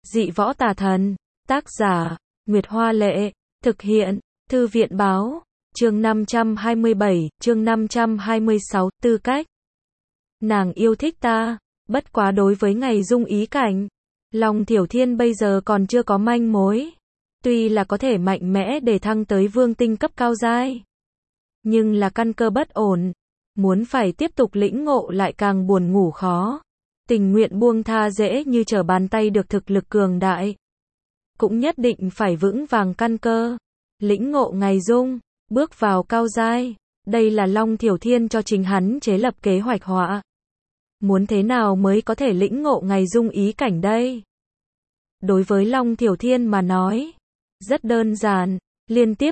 Dị võ tà thần. Tác giả, Nguyệt Hoa Lệ. Thực hiện, Thư viện Báo. Chương 527, chương 526, tư cách. Nàng yêu thích ta, bất quá đối với ngày dung ý cảnh, Long Thiểu Thiên bây giờ còn chưa có manh mối. Tuy là có thể mạnh mẽ để thăng tới vương tinh cấp cao giai, nhưng là căn cơ bất ổn, muốn phải tiếp tục lĩnh ngộ lại càng buồn ngủ khó. Tình nguyện buông tha dễ như trở bàn tay được thực lực cường đại, cũng nhất định phải vững vàng căn cơ, lĩnh ngộ ngày dung, bước vào cao giai. Đây là Long Thiểu Thiên cho chính hắn chế lập kế hoạch họa. Muốn thế nào mới có thể lĩnh ngộ ngày dung ý cảnh đây? Đối với Long Thiểu Thiên mà nói, rất đơn giản, liên tiếp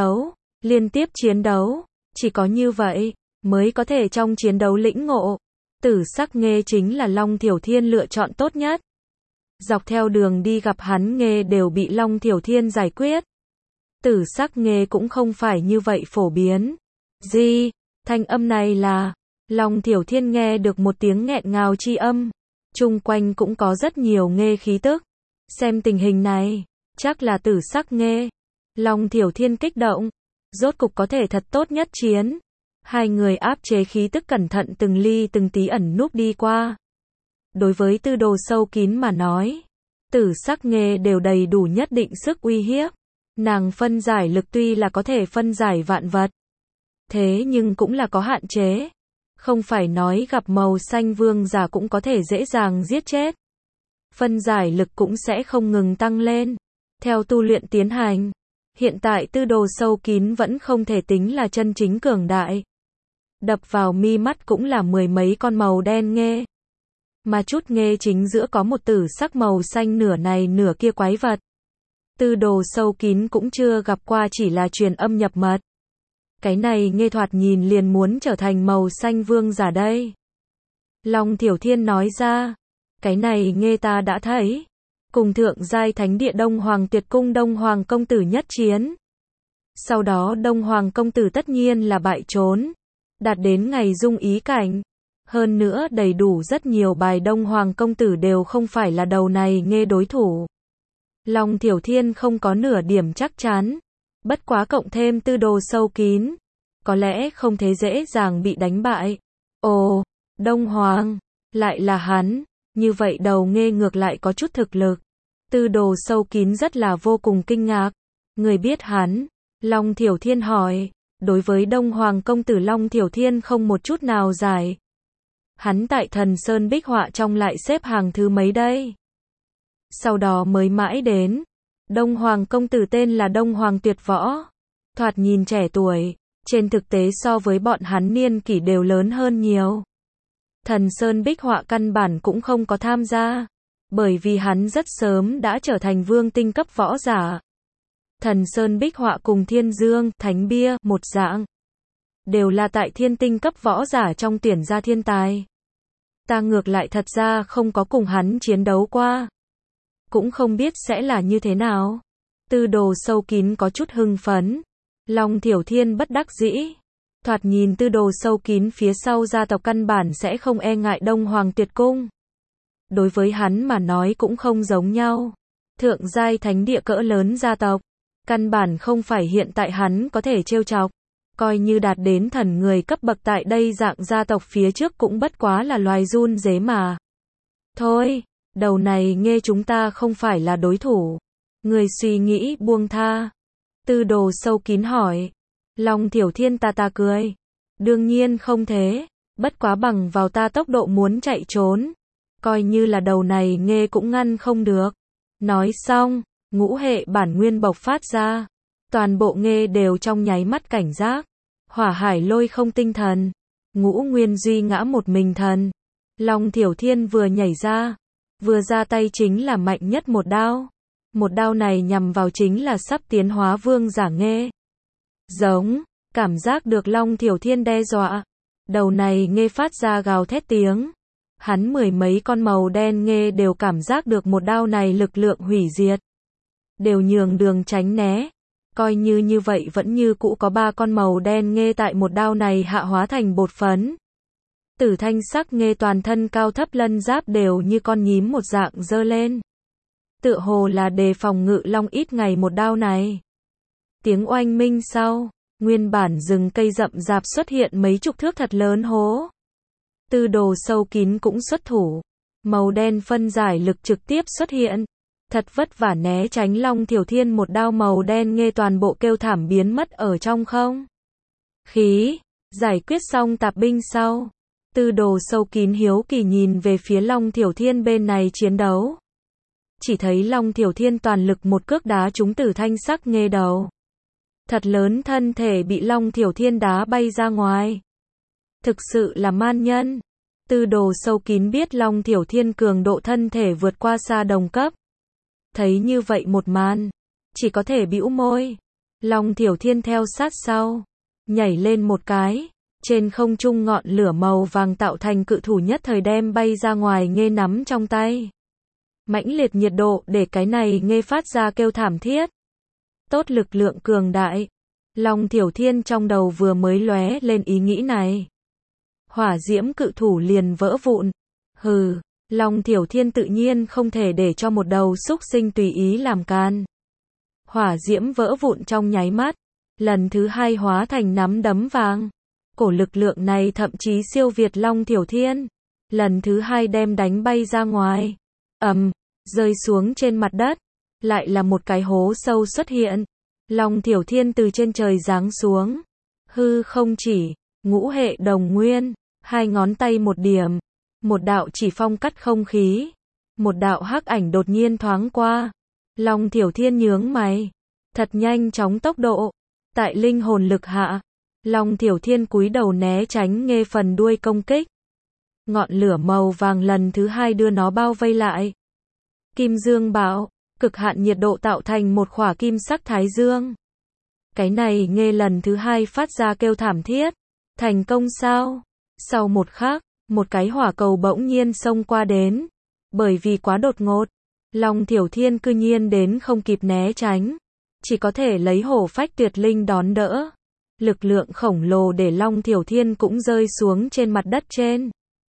chiến đấu, chỉ có như vậy, mới có thể trong chiến đấu lĩnh ngộ. Tử sắc nghê chính là Long Thiểu Thiên lựa chọn tốt nhất. Dọc theo đường đi gặp hắn nghê đều bị Long Thiểu Thiên giải quyết. Tử sắc nghê cũng không phải như vậy phổ biến. Gì? Thanh âm này là... Long Thiểu Thiên nghe được một tiếng nghẹn ngào chi âm. Chung quanh cũng có rất nhiều nghê khí tức. Xem tình hình này, chắc là tử sắc nghê. Long Thiểu Thiên kích động. Rốt cục có thể thật tốt nhất chiến. Hai người áp chế khí tức cẩn thận từng ly từng tí ẩn núp đi qua. Đối với tư đồ sâu kín mà nói, tử sắc nghê đều đầy đủ nhất định sức uy hiếp. Nàng phân giải lực tuy là có thể phân giải vạn vật, thế nhưng cũng là có hạn chế. Không phải nói gặp màu xanh vương giả cũng có thể dễ dàng giết chết. Phân giải lực cũng sẽ không ngừng tăng lên. Theo tu luyện tiến hành, hiện tại tư đồ sâu kín vẫn không thể tính là chân chính cường đại. Đập vào mi mắt cũng là mười mấy con màu đen nghê. Mà chút nghê chính giữa có một tử sắc màu xanh nửa này nửa kia quái vật. Tư đồ sâu kín cũng chưa gặp qua, chỉ là truyền âm nhập mật. Cái này nghê thoạt nhìn liền muốn trở thành màu xanh vương giả đây. Long Thiểu Thiên nói ra, cái này nghê ta đã thấy. Cùng thượng giai thánh địa Đông Hoàng Tuyệt Cung Đông Hoàng công tử nhất chiến. Sau đó Đông Hoàng công tử tất nhiên là bại trốn. Đạt đến ngày dung ý cảnh. Hơn nữa đầy đủ rất nhiều bài Đông Hoàng công tử đều không phải là đầu này nghê đối thủ. Long Thiểu Thiên không có nửa điểm chắc chắn. Bất quá cộng thêm tư đồ sâu kín, có lẽ không thế dễ dàng bị đánh bại. Ồ, Đông Hoàng, lại là hắn, như vậy đầu nghê ngược lại có chút thực lực. Tư đồ sâu kín rất là vô cùng kinh ngạc. Người biết hắn? Long Thiểu Thiên hỏi. Đối với Đông Hoàng công tử Long Thiểu Thiên không một chút nào giải. Hắn tại Thần Sơn bích họa trong lại xếp hàng thứ mấy đây? Sau đó mới mãi đến. Đông Hoàng công tử tên là Đông Hoàng Tuyệt Võ. Thoạt nhìn trẻ tuổi, trên thực tế so với bọn hắn niên kỷ đều lớn hơn nhiều. Thần Sơn bích họa căn bản cũng không có tham gia, bởi vì hắn rất sớm đã trở thành vương tinh cấp võ giả. Thần Sơn bích họa cùng Thiên Dương, Thánh Bia, một dạng. Đều là tại thiên tinh cấp võ giả trong tuyển ra thiên tài. Ta ngược lại thật ra không có cùng hắn chiến đấu qua. Cũng không biết sẽ là như thế nào. Tư đồ sâu kín có chút hưng phấn. Long Thiểu Thiên bất đắc dĩ. Thoạt nhìn tư đồ sâu kín phía sau gia tộc căn bản sẽ không e ngại Đông Hoàng Tuyệt Cung. Đối với hắn mà nói cũng không giống nhau. Thượng giai thánh địa cỡ lớn gia tộc, căn bản không phải hiện tại hắn có thể trêu chọc. Coi như đạt đến thần người cấp bậc tại đây dạng gia tộc phía trước cũng bất quá là loài run rế mà. Thôi, đầu này nghê chúng ta không phải là đối thủ. Người suy nghĩ buông tha. Tư đồ sâu kín hỏi. Long Thiểu Thiên ta cười. Đương nhiên không thế. Bất quá bằng vào ta tốc độ muốn chạy trốn. Coi như là đầu này nghê cũng ngăn không được. Nói xong, ngũ hệ bản nguyên bộc phát ra. Toàn bộ nghê đều trong nháy mắt cảnh giác. Hỏa hải lôi không tinh thần. Ngũ nguyên duy ngã một mình thần. Long Thiểu Thiên vừa nhảy ra. Vừa ra tay chính là mạnh nhất một đao. Một đao này nhằm vào chính là sắp tiến hóa vương giả nghê. Giống, cảm giác được Long Thiểu Thiên đe dọa. Đầu này nghê phát ra gào thét tiếng. Hắn mười mấy con màu đen nghê đều cảm giác được một đao này lực lượng hủy diệt. Đều nhường đường tránh né. Coi như vậy vẫn như cũ có 3 con màu đen nghê tại một đao này hạ hóa thành bột phấn. Tử thanh sắc nghê toàn thân cao thấp lân giáp đều như con nhím một dạng giơ lên. tựa hồ là đề phòng Ngự Long ít ngày một đao này. Tiếng oanh minh sau, nguyên bản rừng cây rậm rạp xuất hiện mấy chục thước thật lớn hố. Tư Đồ sâu kín cũng xuất thủ, màu đen phân giải lực trực tiếp xuất hiện. Thật vất vả né tránh Long Thiểu Thiên một đao màu đen nghe toàn bộ kêu thảm biến mất ở trong không khí. Giải quyết xong tạp binh sau, Tư Đồ sâu kín hiếu kỳ nhìn về phía Long Thiểu Thiên bên này chiến đấu. Chỉ thấy Long Thiểu Thiên toàn lực một cước đá trúng Tử Thanh Sắc nghe đầu. Thật lớn thân thể bị Long Thiểu Thiên đá bay ra ngoài. Thực sự là man nhân. Tư Đồ sâu kín biết Long Thiểu Thiên cường độ thân thể vượt qua xa đồng cấp. Thấy như vậy một màn, chỉ có thể bĩu môi. Long Thiểu Thiên theo sát sau, nhảy lên một cái, trên không trung ngọn lửa màu vàng tạo thành cự thủ nhất thời đem bay ra ngoài nghe nắm trong tay. Mãnh liệt nhiệt độ để cái này nghe phát ra kêu thảm thiết. Tốt lực lượng cường đại. Long Thiểu Thiên trong đầu vừa mới lóe lên ý nghĩ này. Hỏa diễm cự thủ liền vỡ vụn. Hừ, Long Thiểu Thiên tự nhiên không thể để cho một đầu xúc sinh tùy ý làm can. Hỏa diễm vỡ vụn trong nháy mắt, lần thứ hai hóa thành nắm đấm vàng. Cổ lực lượng này thậm chí siêu việt Long Thiểu Thiên. Lần thứ hai đem đánh bay ra ngoài. Rơi xuống trên mặt đất. Lại là một cái hố sâu xuất hiện. Long Thiểu Thiên từ trên trời giáng xuống. Hư không chỉ, ngũ hệ đồng nguyên, hai ngón tay một điểm. Một đạo chỉ phong cắt không khí. Một đạo hắc ảnh đột nhiên thoáng qua. Long Thiểu Thiên nhướng mày. Thật nhanh chóng tốc độ. Tại linh hồn lực hạ, Long Thiểu Thiên cúi đầu né tránh nghe phần đuôi công kích. Ngọn lửa màu vàng lần thứ hai đưa nó bao vây lại. Kim dương bạo, cực hạn nhiệt độ tạo thành một khỏa kim sắc thái dương. Cái này nghe lần thứ hai phát ra kêu thảm thiết. Thành công sao? Sau một khắc, một cái hỏa cầu bỗng nhiên xông qua đến. Bởi vì quá đột ngột, Long Thiểu Thiên cư nhiên đến không kịp né tránh. Chỉ có thể lấy hổ phách tuyệt linh đón đỡ. Lực lượng khổng lồ để Long Thiểu Thiên cũng rơi xuống trên mặt đất trên.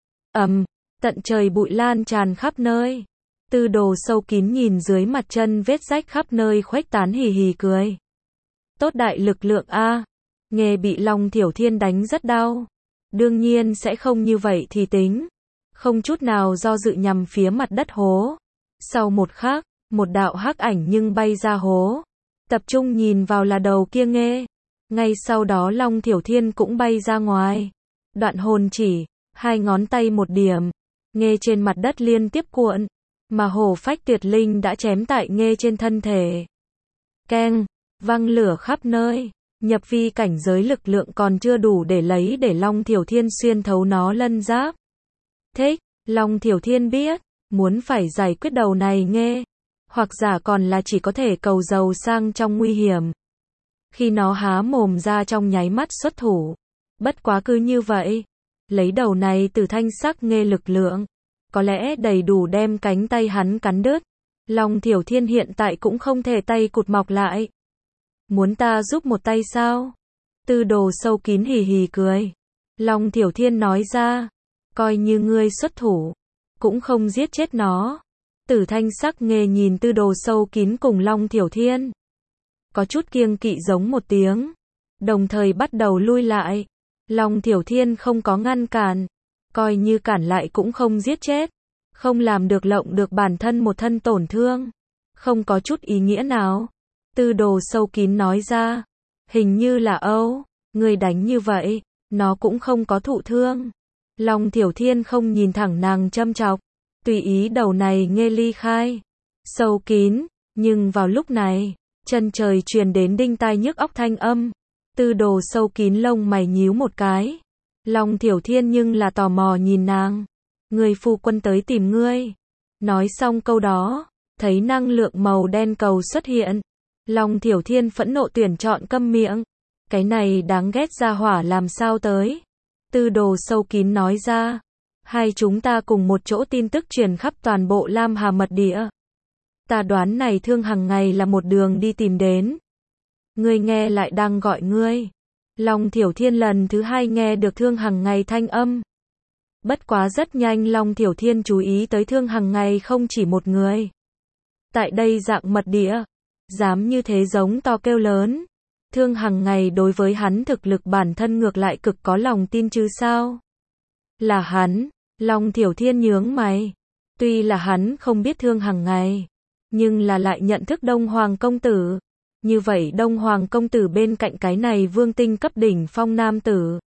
Tận trời bụi lan tràn khắp nơi. Tư Đồ sâu kín nhìn dưới mặt chân vết rách khắp nơi khuếch tán hì hì cười. Tốt đại lực lượng a. Nghe bị Long Thiểu Thiên đánh rất đau. Đương nhiên sẽ không như vậy thì tính. Không chút nào do dự nhằm phía mặt đất hố. Sau một khắc, một đạo hắc ảnh nhưng bay ra hố. Tập trung nhìn vào là đầu kia nghe. Ngay sau đó Long Thiểu Thiên cũng bay ra ngoài. Đoạn hồn chỉ, hai ngón tay một điểm. Nghe trên mặt đất liên tiếp cuộn. Mà hổ phách tuyệt linh đã chém tại nghe trên thân thể. Keng, văng lửa khắp nơi. Nhập vi cảnh giới lực lượng còn chưa đủ để lấy để Long Thiểu Thiên xuyên thấu nó lân giáp. Thích, Long Thiểu Thiên biết, muốn phải giải quyết đầu này nghe. Hoặc giả còn là chỉ có thể cầu giàu sang trong nguy hiểm. Khi nó há mồm ra trong nháy mắt xuất thủ. Bất quá cứ như vậy. Lấy đầu này từ thanh sắc nghe lực lượng. Có lẽ đầy đủ đem cánh tay hắn cắn đứt. Long Thiểu Thiên hiện tại cũng không thể tay cụt mọc lại. Muốn ta giúp một tay sao? Tư Đồ sâu kín hì hì cười. Long Thiểu Thiên nói ra. Coi như ngươi xuất thủ. Cũng không giết chết nó. Tử thanh sắc nghe nhìn Tư Đồ sâu kín cùng Long Thiểu Thiên. Có chút kiêng kỵ giống một tiếng. Đồng thời bắt đầu lui lại. Long Thiểu Thiên không có ngăn cản. Coi như cản lại cũng không giết chết. Không làm được lộng được bản thân một thân tổn thương. Không có chút ý nghĩa nào. Tư Đồ sâu kín nói ra. Hình như là người đánh như vậy. Nó cũng không có thụ thương. Long Thiểu Thiên không nhìn thẳng nàng châm chọc. Tùy ý đầu này nghe ly khai. Sâu kín. Nhưng vào lúc này, chân trời truyền đến đinh tai nhức óc thanh âm. Tư Đồ sâu kín lông mày nhíu một cái. Long Thiểu Thiên nhưng là tò mò nhìn nàng. Người phu quân tới tìm ngươi. Nói xong câu đó, thấy năng lượng màu đen cầu xuất hiện. Long Thiểu Thiên phẫn nộ tuyển chọn câm miệng. Cái này đáng ghét ra hỏa làm sao tới. Tư Đồ sâu kín nói ra. Hai chúng ta cùng một chỗ tin tức truyền khắp toàn bộ Lam Hà mật địa. Ta đoán này Thương Hằng ngày là một đường đi tìm đến. Ngươi nghe lại đang gọi ngươi. Long Thiểu Thiên lần thứ hai nghe được Thương Hằng ngày thanh âm. Bất quá rất nhanh Long Thiểu Thiên chú ý tới Thương Hằng ngày không chỉ một người. Tại đây dạng mật địa, dám như thế giống to kêu lớn. Thương Hằng ngày đối với hắn thực lực bản thân ngược lại cực có lòng tin chứ sao? Là hắn, Long Thiểu Thiên nhướng mày. Tuy là hắn không biết Thương Hằng ngày, nhưng là lại nhận thức Đông Hoàng công tử. Như vậy Đông Hoàng công tử bên cạnh cái này vương tinh cấp đỉnh phong nam tử,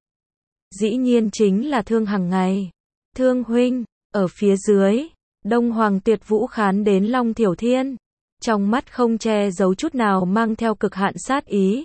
dĩ nhiên chính là Thương Hằng ngày. Thương huynh, ở phía dưới, Đông Hoàng Tuyệt Vũ khán đến Long Thiểu Thiên, trong mắt không che giấu chút nào mang theo cực hạn sát ý.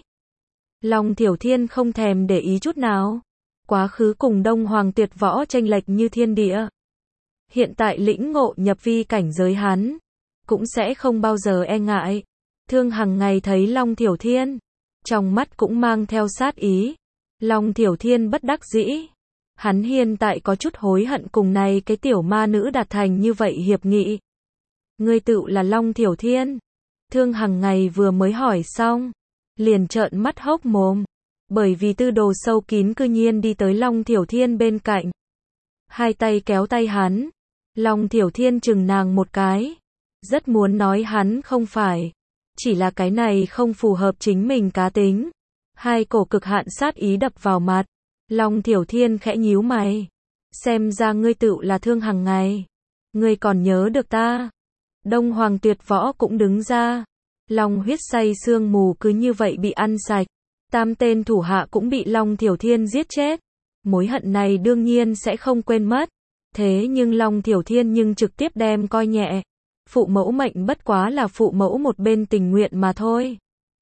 Long Thiểu Thiên không thèm để ý chút nào. Quá khứ cùng Đông Hoàng Tuyệt Võ chênh lệch như thiên địa. Hiện tại lĩnh ngộ nhập vi cảnh giới hắn, cũng sẽ không bao giờ e ngại. Thương Hằng ngày thấy Long Thiểu Thiên, trong mắt cũng mang theo sát ý. Long Thiểu Thiên bất đắc dĩ. Hắn hiện tại có chút hối hận cùng này cái tiểu ma nữ đạt thành như vậy hiệp nghị. Ngươi tựu là Long Thiểu Thiên? Thương Hằng ngày vừa mới hỏi xong, liền trợn mắt hốc mồm. Bởi vì tư đồ sâu kín cư nhiên đi tới Long Thiểu Thiên bên cạnh. Hai tay kéo tay hắn. Long Thiểu Thiên chừng nàng một cái. Rất muốn nói hắn không phải. Chỉ là cái này không phù hợp chính mình cá tính. Hai cổ cực hạn sát ý đập vào mặt. Long Thiểu Thiên khẽ nhíu mày. Xem ra ngươi tựu là Thương Hằng ngày. Ngươi còn nhớ được ta. Đông Hoàng Tuyệt Võ cũng đứng ra. Long huyết say sương mù cứ như vậy bị ăn sạch. Tam tên thủ hạ cũng bị Long Thiểu Thiên giết chết. Mối hận này đương nhiên sẽ không quên mất. Thế nhưng Long Thiểu Thiên nhưng trực tiếp đem coi nhẹ. Phụ mẫu mệnh bất quá là phụ mẫu một bên tình nguyện mà thôi.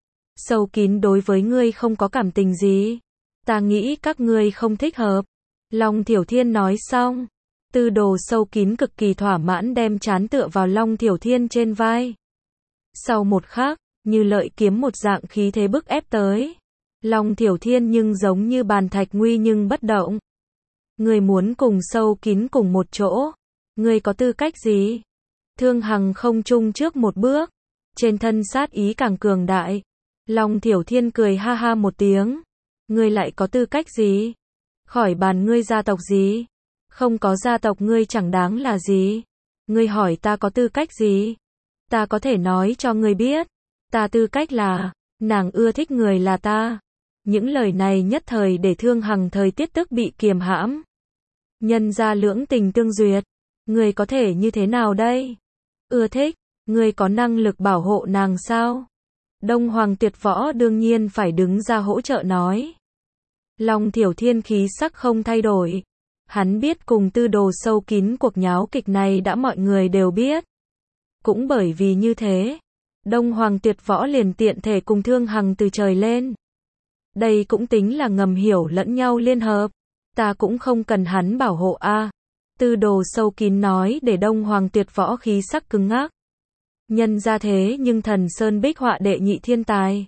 Sâu kín đối với ngươi không có cảm tình gì. Ta nghĩ các ngươi không thích hợp. Long Thiểu Thiên nói xong. Tư đồ sâu kín cực kỳ thỏa mãn đem trán tựa vào Long Thiểu Thiên trên vai. Sau một khắc, như lợi kiếm một dạng khí thế bức ép tới. Long Thiểu Thiên nhưng giống như bàn thạch nguy nhưng bất động. Ngươi muốn cùng sâu kín cùng một chỗ. Ngươi có tư cách gì? Thương Hằng không chung trước một bước. Trên thân sát ý càng cường đại. Long Thiểu Thiên cười ha ha một tiếng. Ngươi lại có tư cách gì? Khỏi bàn ngươi gia tộc gì? Không có gia tộc ngươi chẳng đáng là gì? Ngươi hỏi ta có tư cách gì? Ta có thể nói cho ngươi biết. Ta tư cách là, nàng ưa thích người là ta. Những lời này nhất thời để Thương Hằng thời tiết tức bị kiềm hãm. Nhân ra lưỡng tình tương duyệt. Ngươi có thể như thế nào đây? Ưa thích, ngươi có năng lực bảo hộ nàng sao? Đông Hoàng Tuyệt Võ đương nhiên phải đứng ra hỗ trợ nói. Long Thiểu Thiên khí sắc không thay đổi. Hắn biết cùng tư đồ sâu kín cuộc nháo kịch này đã mọi người đều biết. Cũng bởi vì như thế, Đông Hoàng Tuyệt Võ liền tiện thể cùng Thương Hằng từ trời lên. Đây cũng tính là ngầm hiểu lẫn nhau liên hợp. Ta cũng không cần hắn bảo hộ a. Tư đồ sâu kín nói để Đông Hoàng Tuyệt Võ khí sắc cứng ngắc. Nhân ra thế nhưng Thần Sơn Bích Họa đệ nhị thiên tài.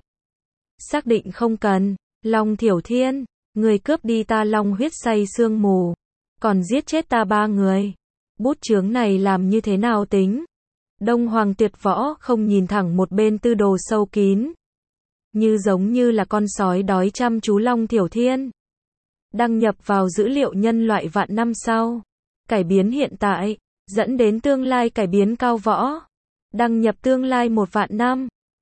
Xác định không cần. Long Thiểu Thiên, người cướp đi ta long huyết say sương mù, còn giết chết ta 3 người. Bút chướng này làm như thế nào tính? Đông Hoàng Tuyệt Võ không nhìn thẳng một bên tư đồ sâu kín. Như giống như là con sói đói chăm chú Long Thiểu Thiên. Đăng nhập vào dữ liệu nhân loại vạn năm sau. Cải biến hiện tại, dẫn đến tương lai cải biến cao võ. Đăng nhập tương lai 1 vạn năm.